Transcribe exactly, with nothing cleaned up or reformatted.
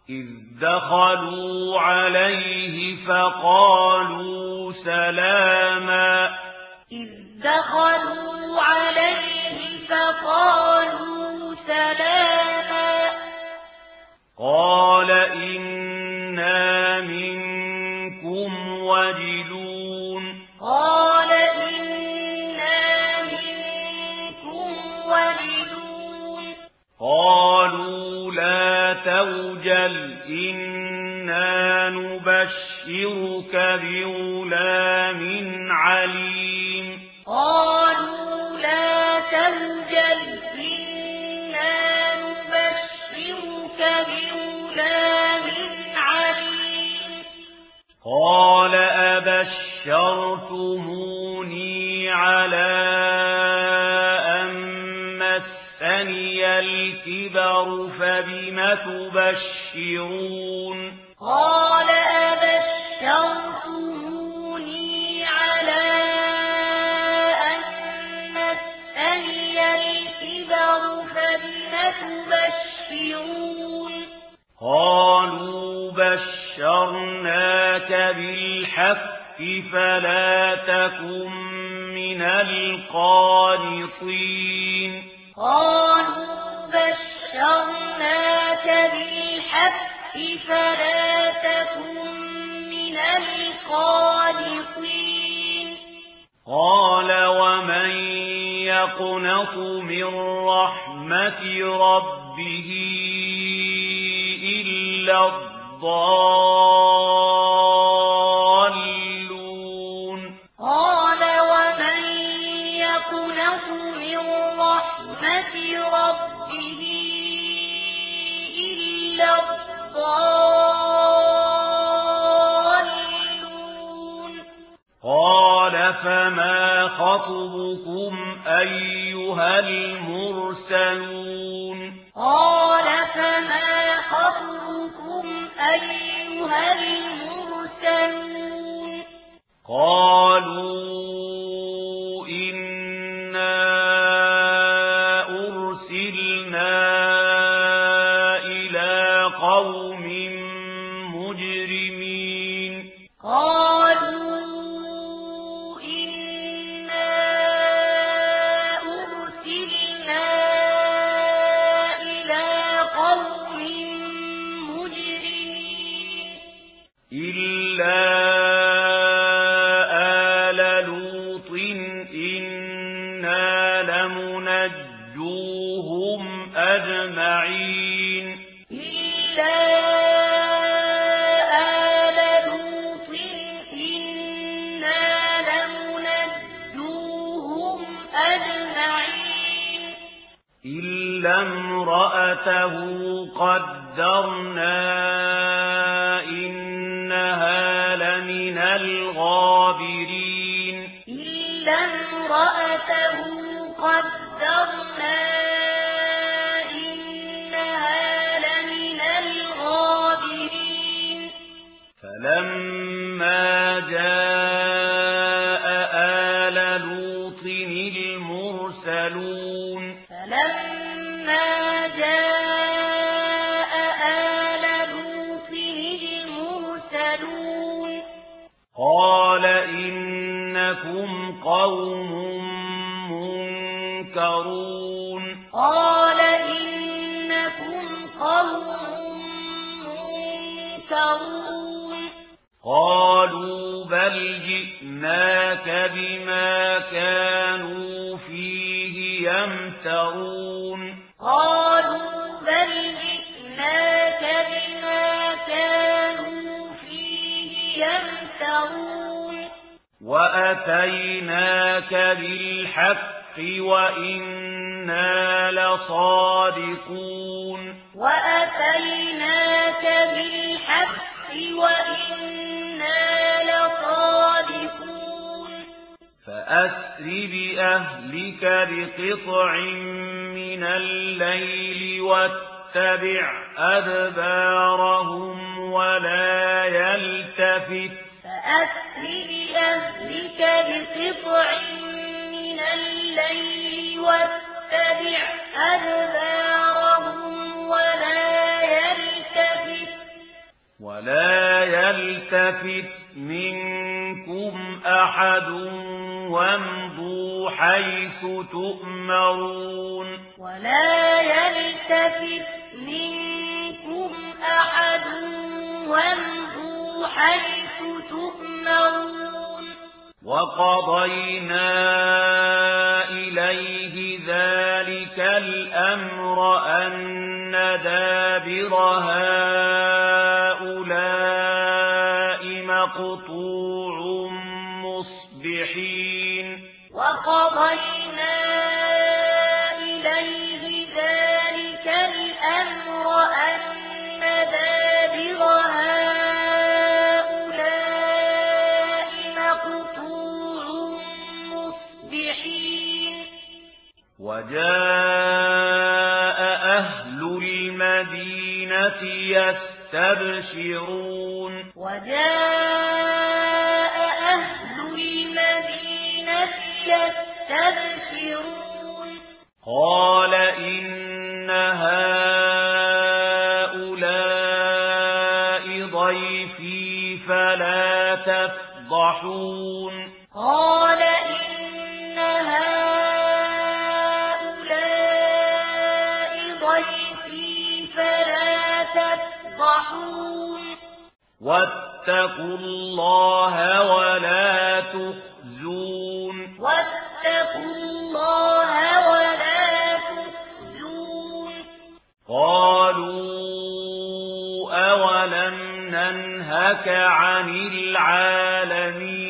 إذ دخلوا عليه فقالوا سلاما إذ دخلوا عليه فقالوا سلاما قال إنا منكم وجلون قال إنا منكم وجلون قالوا لا توجل إنا نبشرك بغلام عليم قالوا لا توجل إنا نبشرك بغلام عليم قال أبشرتموني على أن مسني الكبر فبم تبشرون قال أبشرتموني على أن مسني الكبر فبم تبشرون قالوا بشرناك بالحق فلا تكن من القانطين قالوا بشرناك بالحق فلا تكن من القانطين قال ومن يقنط من رحمة ربه إلا الضالون قال ومن يقنط من رحمة ربه إلا الضالون قال فما خطبكم أيها المرسلون قال فما خطبكم أيها المرسلون قالوا إنا أرسلنا إلى قوم مجرمين قالوا إنا أرسلنا إلى قوم مجرمين إلا آل لوط إنا لمنجوهم أجمعين إلا آل لوط إنا لمنجوهم أجمعين إلا امرأته قدرنا إنها لمن الغابرين إلا امرأته قدرنا إنها لمن الغابرين فلما جاء آل لوط المرسلون فلما جاء آل لوط المرسلون قال إنكم قوم منكرون قال إنكم قوم منكرون قالوا بل جئناك بما كانوا فيه يمترون قالوا بل جئناك بما كانوا فيه يمترون وأتيناك بالحق وإنا لصادقون وأتيناك بالحق وإنا لصادقون فأسر بأهلك بقطع من الليل واتبع أدبارهم ولا يلتفت فأسر بأهلك بقطع من الليل واتبع أدبارهم ولا يلتفت ولا يلتفت منكم أحد وامضوا حيث تؤمرون ولا يلتفت منكم أحد وامضوا حيث تؤمرون وقضينا إليه ذلك الأمر أن دابر هؤلاء مقطوع مصبحين وقضينا إليه ذلك الأمر أن دابر هؤلاء مقطوع مصبحين وجاء أهل المدينة يستبشرون وجاء أهل المدينة يستبشرون قال إن هؤلاء ضيفي فلا تفضحون قال إن هؤلاء ضيفي فلا تفضحون واتقوا الله ولا تخزون واتقوا الله ولا تخزون قالوا أولم ننهك عن العالمين